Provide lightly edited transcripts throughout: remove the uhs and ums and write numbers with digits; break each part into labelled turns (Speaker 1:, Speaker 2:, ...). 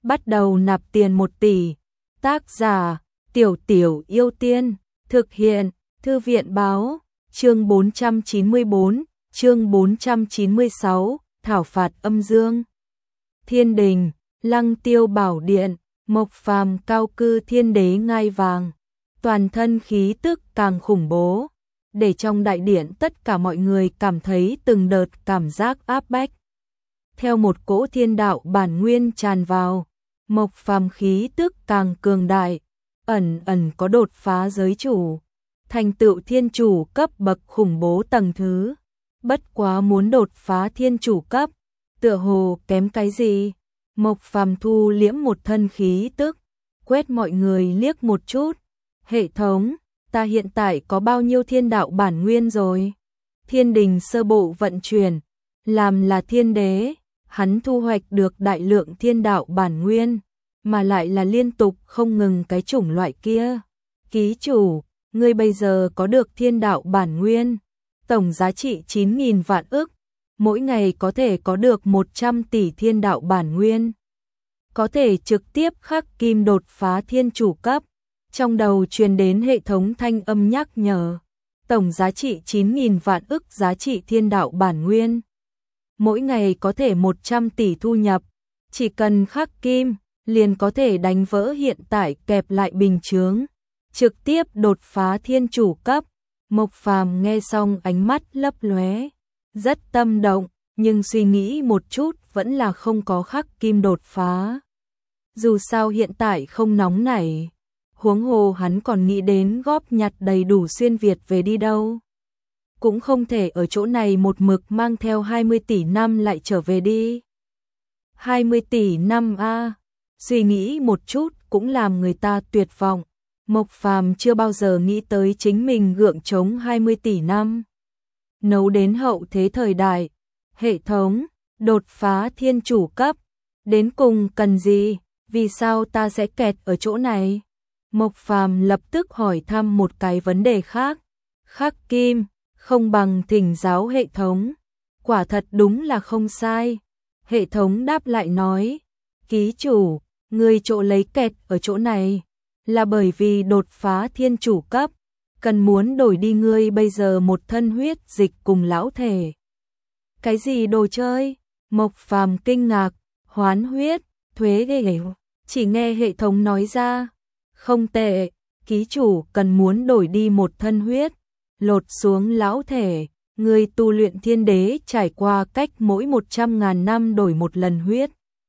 Speaker 1: bắt đầu nạp tiền 1 tỷ. Tác giả Tiểu Tiểu Yêu Tiên. Thực hiện Thư viện báo. Chương 494, chương 496, thảo phạt âm dương. Thiên đình, Lăng Tiêu Bảo Điện, Mộc Phàm cao cư thiên đế ngai vàng, toàn thân khí tức càng khủng bố, để trong đại điện tất cả mọi người cảm thấy từng đợt cảm giác áp bách. Theo một cỗ thiên đạo bản nguyên tràn vào, Mộc Phàm khí tức càng cường đại, ẩn ẩn có đột phá giới chủ, thành tựu thiên chủ cấp bậc khủng bố tầng thứ. Bất quá muốn đột phá thiên chủ cấp, tựa hồ kém cái gì? Mộc Phàm thu liễm một thân khí tức, quét mọi người liếc một chút. Hệ thống, ta hiện tại có bao nhiêu thiên đạo bản nguyên rồi? Thiên đình sơ bộ vận chuyển, làm là thiên đế, hắn thu hoạch được đại lượng thiên đạo bản nguyên, mà lại là liên tục không ngừng cái chủng loại kia. Ký chủ, ngươi bây giờ có được thiên đạo bản nguyên, tổng giá trị 9.000 vạn ức, mỗi ngày có thể có được 100 tỷ thiên đạo bản nguyên. Có thể trực tiếp khắc kim đột phá thiên chủ cấp. Trong đầu truyền đến hệ thống thanh âm nhắc nhở, tổng giá trị 9.000 vạn ức giá trị thiên đạo bản nguyên. Mỗi ngày có thể 100 tỷ thu nhập, chỉ cần khắc kim, liền có thể đánh vỡ hiện tại kẹp lại bình chướng, trực tiếp đột phá thiên chủ cấp. Mộc Phàm nghe xong ánh mắt lấp lóe, rất tâm động, nhưng suy nghĩ một chút vẫn là không có khắc kim đột phá. Dù sao hiện tại không nóng nảy, huống hồ hắn còn nghĩ đến góp nhặt đầy đủ xuyên Việt về đi đâu. Cũng không thể ở chỗ này một mực mang theo 20 tỷ năm lại trở về đi. 20 tỷ năm a, suy nghĩ một chút cũng làm người ta tuyệt vọng. Mộc Phàm chưa bao giờ nghĩ tới chính mình gượng chống 20 tỷ năm. Nấu đến hậu thế thời đại, hệ thống, đột phá thiên chủ cấp, đến cùng cần gì, vì sao ta sẽ kẹt ở chỗ này? Mộc Phàm lập tức hỏi thăm một cái vấn đề khác. Khắc kim, không bằng thỉnh giáo hệ thống. Quả thật đúng là không sai. Hệ thống đáp lại nói, ký chủ, ngươi chỗ lấy kẹt ở chỗ này, là bởi vì đột phá thiên chủ cấp, cần muốn đổi đi ngươi bây giờ một thân huyết dịch cùng lão thể. Cái gì đồ chơi? Mộc Phàm kinh ngạc, hoán huyết, thuế ghê. Chỉ nghe hệ thống nói ra, không tệ, ký chủ cần muốn đổi đi một thân huyết, lột xuống lão thể, người tu luyện thiên đế trải qua cách mỗi 100.000 năm đổi một lần huyết.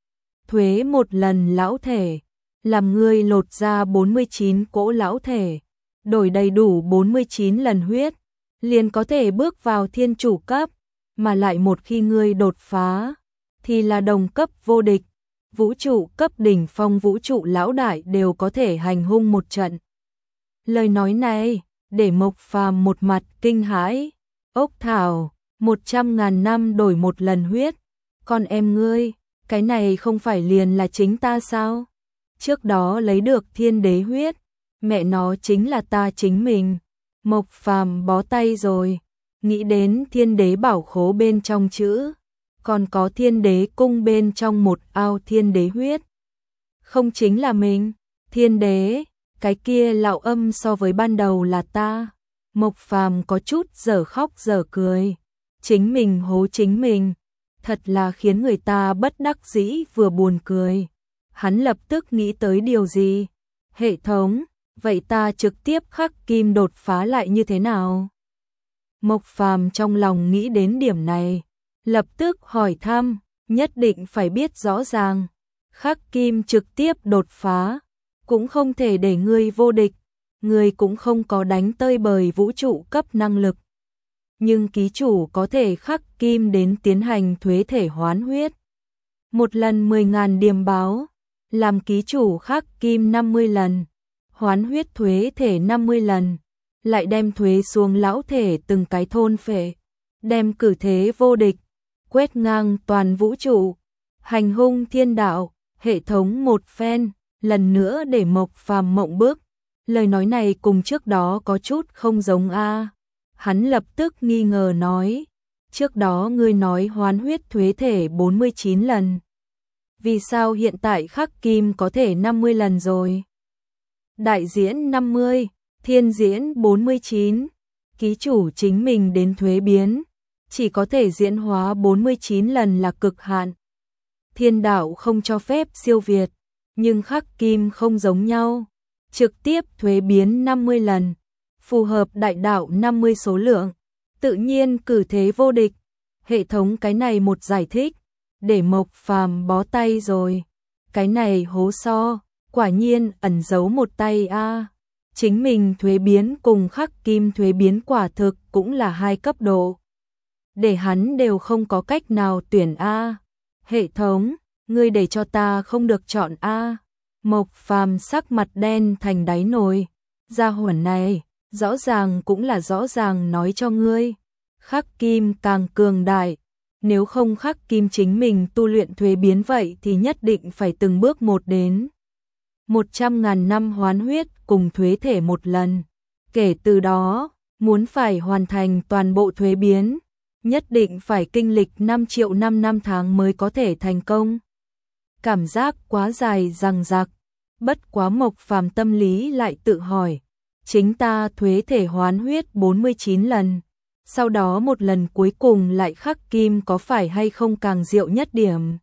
Speaker 1: Thuế một lần lão thể, làm ngươi lột ra 49 cỗ lão thể, đổi đầy đủ 49 lần huyết, liền có thể bước vào thiên chủ cấp, mà lại một khi ngươi đột phá, thì là đồng cấp vô địch. Vũ trụ cấp đỉnh phong vũ trụ lão đại đều có thể hành hung một trận. Lời nói này, để Mộc Phàm một mặt kinh hãi. Ốc thảo, 100.000 năm đổi một lần huyết. Con em ngươi, cái này không phải liền là chính ta sao? Trước đó lấy được thiên đế huyết, mẹ nó chính là ta chính mình. Mộc Phàm bó tay rồi, nghĩ đến thiên đế bảo khố bên trong chữ, còn có thiên đế cung bên trong một ao thiên đế huyết. Không chính là mình, thiên đế, cái kia lão âm so với ban đầu là ta. Mộc Phàm có chút dở khóc dở cười, chính mình hố chính mình, thật là khiến người ta bất đắc dĩ vừa buồn cười. Hắn lập tức nghĩ tới điều gì? Hệ thống, vậy ta trực tiếp khắc kim đột phá lại như thế nào? Mộc Phàm trong lòng nghĩ đến điểm này, lập tức hỏi thăm, nhất định phải biết rõ ràng, khắc kim trực tiếp đột phá, cũng không thể để ngươi vô địch, ngươi cũng không có đánh tơi bời vũ trụ cấp năng lực. Nhưng ký chủ có thể khắc kim đến tiến hành thuế thể hoán huyết. Một lần 10.000 điểm báo, làm ký chủ khắc kim 50 lần, hoán huyết thuế thể 50 lần, lại đem thuế xuống lão thể từng cái thôn phệ, đem cử thế vô địch, quét ngang toàn vũ trụ, hành hung thiên đạo. Hệ thống một phen, lần nữa để Mộc Phàm mộng bức. Lời nói này cùng trước đó có chút không giống a. Hắn lập tức nghi ngờ nói, trước đó ngươi nói hoán huyết thuế thể 49 lần. vì sao hiện tại khắc kim có thể 50 lần rồi? Đại diễn 50, thiên diễn 49, ký chủ chính mình đến thuế biến, chỉ có thể diễn hóa 49 lần là cực hạn. Thiên đạo không cho phép siêu việt, nhưng khắc kim không giống nhau, trực tiếp thuế biến 50 lần, phù hợp đại đạo 50 số lượng, tự nhiên cử thế vô địch. Hệ thống cái này một giải thích, để Mộc Phàm bó tay rồi. Cái này hố so, quả nhiên ẩn giấu một tay a. Chính mình thuế biến cùng khắc kim thuế biến quả thực cũng là hai cấp độ. Để hắn đều không có cách nào tuyển a. Hệ thống, ngươi để cho ta không được chọn a. Mộc Phàm sắc mặt đen thành đáy nồi. Gia hỏa này, rõ ràng cũng là rõ ràng nói cho ngươi. Khắc kim càng cường đại, nếu không khắc kim chính mình tu luyện thuế biến vậy thì nhất định phải từng bước một đến 100.000 năm hoán huyết cùng thuế thể một lần. Kể từ đó, muốn phải hoàn thành toàn bộ thuế biến, nhất định phải kinh lịch 5 triệu năm tháng mới có thể thành công. Cảm giác quá dài dằng dặc, bất quá Mộc Phàm tâm lý lại tự hỏi, chính ta thuế thể hoán huyết 49 lần. Sau đó một lần cuối cùng lại khắc kim có phải hay không càng diệu nhất điểm.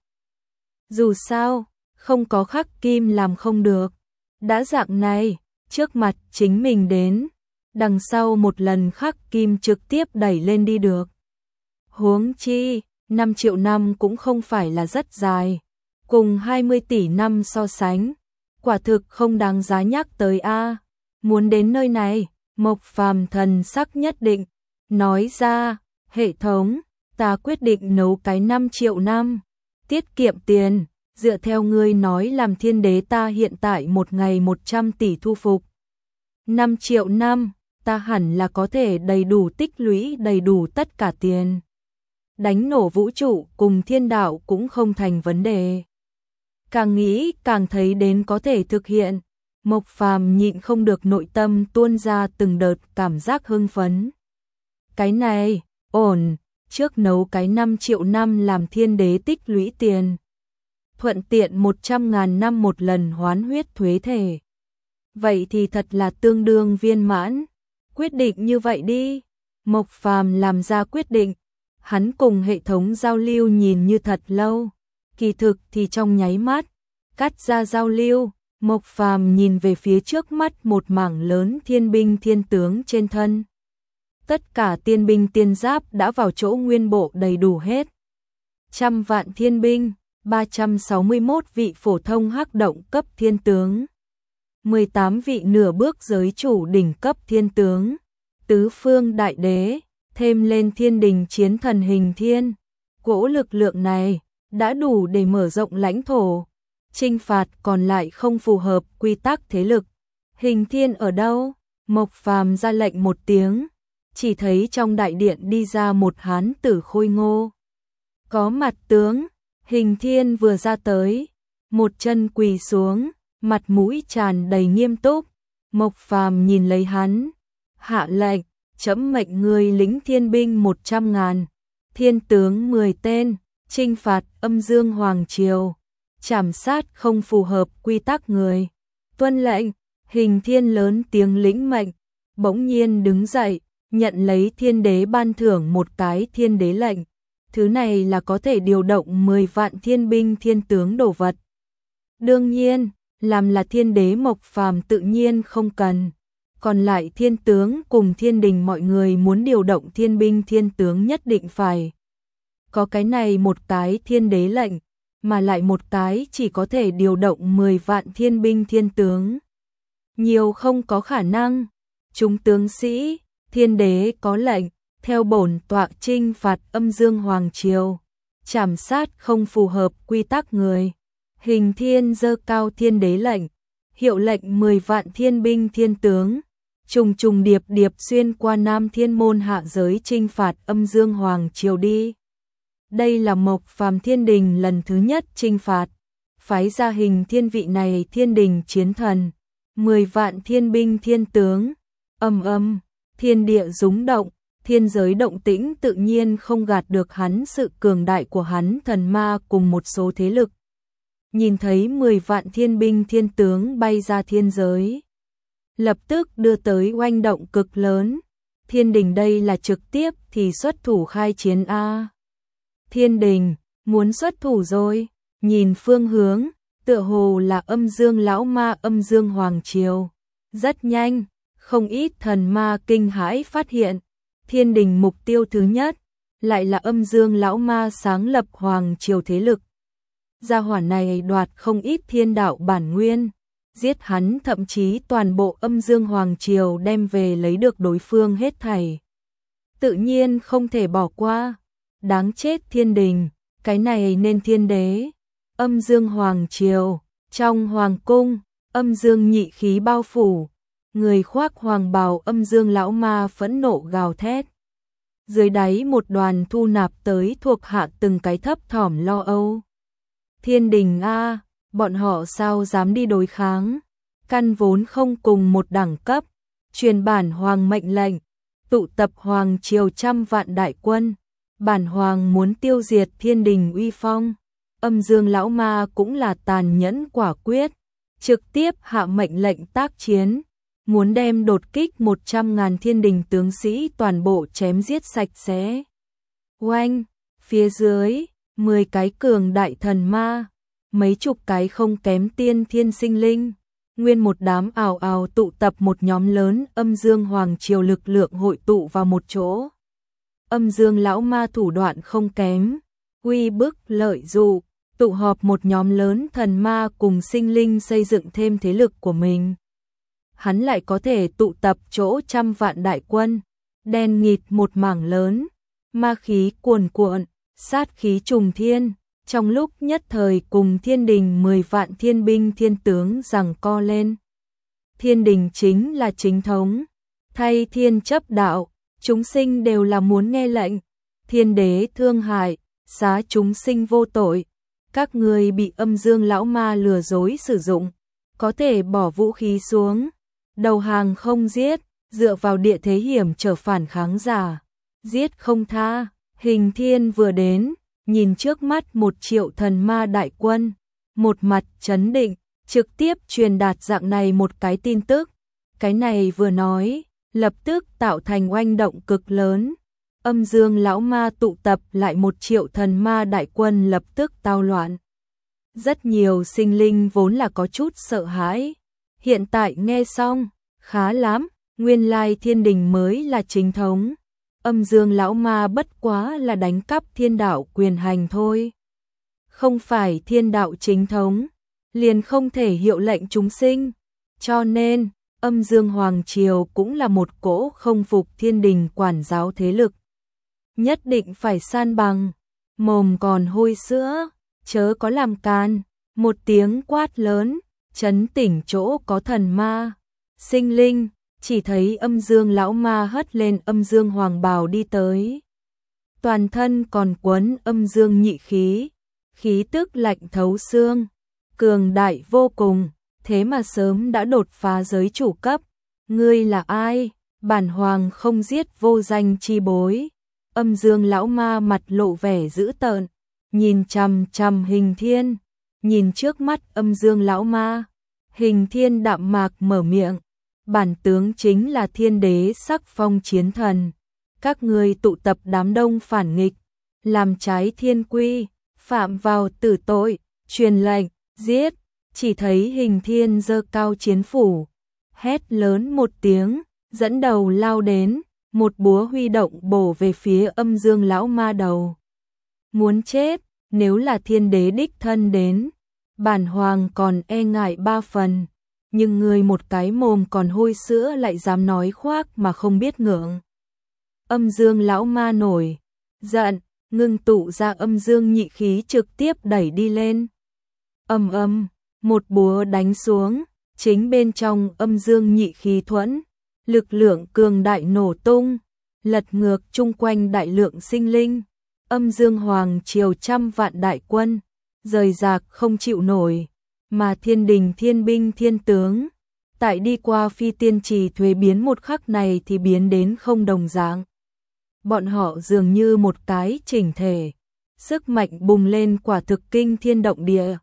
Speaker 1: Dù sao, không có khắc kim làm không được. Đã dạng này, trước mặt chính mình đến, đằng sau một lần khắc kim trực tiếp đẩy lên đi được. Huống chi, 5 triệu năm cũng không phải là rất dài, cùng 20 tỷ năm so sánh, quả thực không đáng giá nhắc tới a. Muốn đến nơi này, Mộc Phàm thần sắc nhất định, nói ra, hệ thống, ta quyết định nấu cái 5 triệu năm, tiết kiệm tiền, dựa theo ngươi nói làm thiên đế ta hiện tại một ngày 100 tỷ thu phục. 5 triệu năm, ta hẳn là có thể đầy đủ tích lũy đầy đủ tất cả tiền. Đánh nổ vũ trụ cùng thiên đạo cũng không thành vấn đề. Càng nghĩ càng thấy đến có thể thực hiện, Mộc Phàm nhịn không được nội tâm tuôn ra từng đợt cảm giác hưng phấn. Cái này, ổn, trước nấu cái 5 triệu năm làm thiên đế tích lũy tiền. Thuận tiện 100.000 năm một lần hoán huyết thuế thể. Vậy thì thật là tương đương viên mãn. Quyết định như vậy đi. Mộc Phàm làm ra quyết định. Hắn cùng hệ thống giao lưu nhìn như thật lâu. Kỳ thực thì trong nháy mắt. Cắt ra giao lưu, Mộc Phàm nhìn về phía trước mắt một mảng lớn thiên binh thiên tướng trên thân. Tất cả tiên binh tiên giáp đã vào chỗ nguyên bộ đầy đủ hết. 100 vạn thiên binh, 361 vị phổ thông hắc động cấp thiên tướng, 18 vị nửa bước giới chủ đỉnh cấp thiên tướng, tứ phương đại đế, thêm lên thiên đình chiến thần hình thiên. Cỗ lực lượng này đã đủ để mở rộng lãnh thổ, chinh phạt còn lại không phù hợp quy tắc thế lực. Hình thiên ở đâu? Mộc Phàm ra lệnh một tiếng, chỉ thấy trong đại điện đi ra một hán tử khôi ngô. Có mặt tướng, Hình thiên vừa ra tới, một chân quỳ xuống, mặt mũi tràn đầy nghiêm túc. Mộc Phàm nhìn lấy hắn, hạ lệnh, chấm mệnh người lính thiên binh 100.000, thiên tướng 10 tên, chinh phạt Âm Dương Hoàng Triều, trảm sát không phù hợp quy tắc người. Tuân lệnh. Hình thiên lớn tiếng lĩnh mệnh, bỗng nhiên đứng dậy, nhận lấy thiên đế ban thưởng một cái thiên đế lệnh. Thứ này là có thể điều động 10 vạn thiên binh thiên tướng đồ vật. Đương nhiên, làm là thiên đế Mộc Phàm tự nhiên không cần. Còn lại thiên tướng cùng thiên đình mọi người muốn điều động thiên binh thiên tướng nhất định phải có cái này một cái thiên đế lệnh, mà lại một cái chỉ có thể điều động 10 vạn thiên binh thiên tướng. Nhiều không có khả năng. Chúng tướng sĩ, thiên đế có lệnh, theo bổn tọa chinh phạt Âm Dương Hoàng Triều, trảm sát không phù hợp quy tắc người. Hình thiên giơ cao thiên đế lệnh, hiệu lệnh 10 vạn thiên binh thiên tướng, trùng trùng điệp điệp xuyên qua Nam Thiên môn hạ giới chinh phạt Âm Dương Hoàng Triều đi. Đây là Mộc Phàm thiên đình lần thứ nhất chinh phạt, phái ra hình thiên vị này thiên đình chiến thần, 10 vạn thiên binh thiên tướng, thiên địa rúng động, thiên giới động tĩnh tự nhiên không gạt được hắn sự cường đại của hắn thần ma cùng một số thế lực. nhìn thấy 10 vạn thiên binh thiên tướng bay ra thiên giới. Lập tức đưa tới oanh động cực lớn. Thiên đình đây là trực tiếp thì xuất thủ khai chiến a. Thiên đình, muốn xuất thủ rồi, nhìn phương hướng, tựa hồ là âm dương lão ma âm dương hoàng triều. Rất nhanh, không ít thần ma kinh hãi phát hiện, thiên đình mục tiêu thứ nhất, lại là âm dương lão ma sáng lập hoàng triều thế lực. Gia hỏa này đoạt không ít thiên đạo bản nguyên, giết hắn thậm chí toàn bộ âm dương hoàng triều đem về lấy được đối phương hết thảy. Tự nhiên không thể bỏ qua, đáng chết thiên đình, cái này nên thiên đế. Âm dương hoàng triều, trong hoàng cung, âm dương nhị khí bao phủ, người khoác hoàng bào âm dương lão ma phẫn nộ gào thét. Dưới đáy một đoàn thu nạp tới thuộc hạ từng cái thấp thỏm lo âu. Thiên đình a, bọn họ sao dám đi đối kháng, căn vốn không cùng một đẳng cấp, truyền bản hoàng mệnh lệnh, tụ tập hoàng triều trăm vạn đại quân, bản hoàng muốn tiêu diệt thiên đình uy phong. Âm dương lão ma cũng là tàn nhẫn quả quyết, trực tiếp hạ mệnh lệnh tác chiến, muốn đem đột kích 100.000 thiên đình tướng sĩ toàn bộ chém giết sạch sẽ. Oanh, phía dưới, 10 cái cường đại thần ma, mấy chục cái không kém tiên thiên sinh linh, nguyên một đám ào ào tụ tập một nhóm lớn âm dương hoàng triều lực lượng hội tụ vào một chỗ. Âm dương lão ma thủ đoạn không kém, uy bức lợi dụ, tụ họp một nhóm lớn thần ma cùng sinh linh xây dựng thêm thế lực của mình. Hắn lại có thể tụ tập chỗ trăm vạn đại quân, đen nghịt một mảng lớn, ma khí cuồn cuộn, sát khí trùng thiên, trong lúc nhất thời cùng thiên đình 10 vạn thiên binh thiên tướng giằng co lên. Thiên đình chính là chính thống, thay thiên chấp đạo, chúng sinh đều là muốn nghe lệnh. Thiên đế thương hại, xá chúng sinh vô tội. Các người bị âm dương lão ma lừa dối sử dụng, có thể bỏ vũ khí xuống, đầu hàng không giết, dựa vào địa thế hiểm trở phản kháng giả, giết không tha. Hình thiên vừa đến, nhìn trước mắt 1 triệu thần ma đại quân, một mặt chấn định, trực tiếp truyền đạt dạng này một cái tin tức. Cái này vừa nói, lập tức tạo thành oanh động cực lớn. Âm dương lão ma tụ tập lại 1 triệu thần ma đại quân lập tức tao loạn. Rất nhiều sinh linh vốn là có chút sợ hãi, hiện tại nghe xong, khá lắm, nguyên lai thiên đình mới là chính thống. Âm dương lão ma bất quá là đánh cắp thiên đạo quyền hành thôi. Không phải thiên đạo chính thống, liền không thể hiệu lệnh chúng sinh. Cho nên, âm dương hoàng triều cũng là một cỗ không phục thiên đình quản giáo thế lực. Nhất định phải san bằng, mồm còn hôi sữa, chớ có làm can. Một tiếng quát lớn, chấn tỉnh chỗ có thần ma, sinh linh. Chỉ thấy âm dương lão ma hất lên âm dương hoàng bào đi tới. Toàn thân còn quấn âm dương nhị khí, khí tức lạnh thấu xương, cường đại vô cùng, thế mà sớm đã đột phá giới chủ cấp. Ngươi là ai? Bản hoàng không giết vô danh chi bối. Âm dương lão ma mặt lộ vẻ dữ tợn, nhìn chằm chằm Hình Thiên, nhìn trước mắt âm dương lão ma. Hình Thiên đạm mạc mở miệng. Bản tướng chính là thiên đế sắc phong chiến thần. Các ngươi tụ tập đám đông phản nghịch, làm trái thiên quy, phạm vào tử tội, truyền lệnh, giết. Chỉ thấy Hình Thiên giơ cao chiến phủ, hét lớn một tiếng, dẫn đầu lao đến, một búa huy động bổ về phía âm dương lão ma đầu. Muốn chết, nếu là thiên đế đích thân đến, bản hoàng còn e ngại 3 phần. Nhưng người một cái mồm còn hôi sữa lại dám nói khoác mà không biết ngượng. Âm dương lão ma nổi giận, ngưng tụ ra âm dương nhị khí trực tiếp đẩy đi lên. Ầm ầm, một búa đánh xuống, chính bên trong âm dương nhị khí thuẫn, lực lượng cường đại nổ tung, lật ngược chung quanh đại lượng sinh linh. Âm dương hoàng triều trăm vạn đại quân, rời rạc không chịu nổi. Mà thiên đình thiên binh thiên tướng, tại đi qua phi tiên trì thuế biến một khắc này thì biến đến không đồng dạng. Bọn họ dường như một cái chỉnh thể, sức mạnh bùng lên quả thực kinh thiên động địa,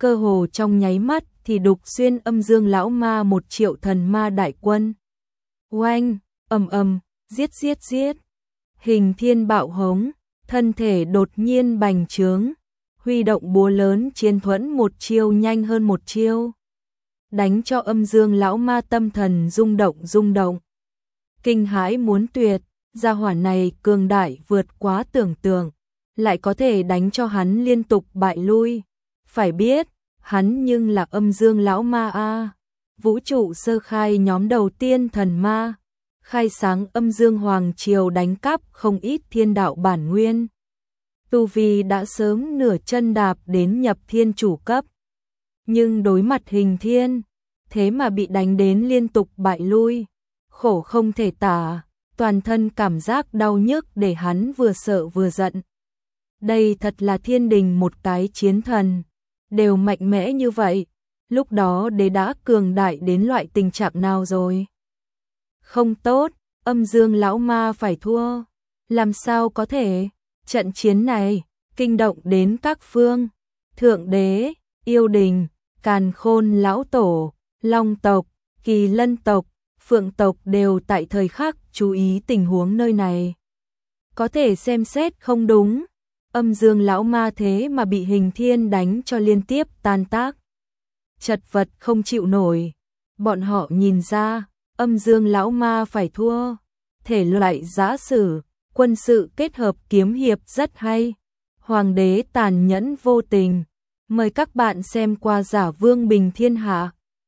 Speaker 1: cơ hồ trong nháy mắt thì đục xuyên âm dương lão ma 1 triệu thần ma đại quân. Oanh, ầm ầm, giết giết giết. Hình Thiên bạo hống, thân thể đột nhiên bành trướng, huy động búa lớn chiến thuẫn 1 chiêu nhanh hơn 1 chiêu. Đánh cho âm dương lão ma tâm thần rung động. Kinh hãi muốn tuyệt, gia hỏa này cường đại vượt quá tưởng tượng, lại có thể đánh cho hắn liên tục bại lui. Phải biết, hắn nhưng là âm dương lão ma a, vũ trụ sơ khai nhóm đầu tiên thần ma, khai sáng âm dương hoàng triều đánh cắp không ít thiên đạo bản nguyên. Tu vi đã sớm nửa chân đạp đến nhập thiên chủ cấp. Nhưng đối mặt Hình Thiên, thế mà bị đánh đến liên tục bại lui, khổ không thể tả, toàn thân cảm giác đau nhức để hắn vừa sợ vừa giận. Đây thật là thiên đình một cái chiến thần, đều mạnh mẽ như vậy, lúc đó đế đã cường đại đến loại tình trạng nào rồi? Không tốt, âm dương lão ma phải thua, làm sao có thể? Trận chiến này kinh động đến các phương, thượng đế, yêu đình, càn khôn lão tổ, long tộc, kỳ lân tộc, phượng tộc đều tại thời khắc chú ý tình huống nơi này. Có thể xem xét không đúng, âm dương lão ma thế mà bị Hình Thiên đánh cho liên tiếp tan tác. Chật vật không chịu nổi, bọn họ nhìn ra, âm dương lão ma phải thua, thể loại giã sử, quân sự kết hợp kiếm hiệp rất hay. Hoàng đế tàn nhẫn vô tình, mời các bạn xem qua Giả Vương Bình Thiên Hạ.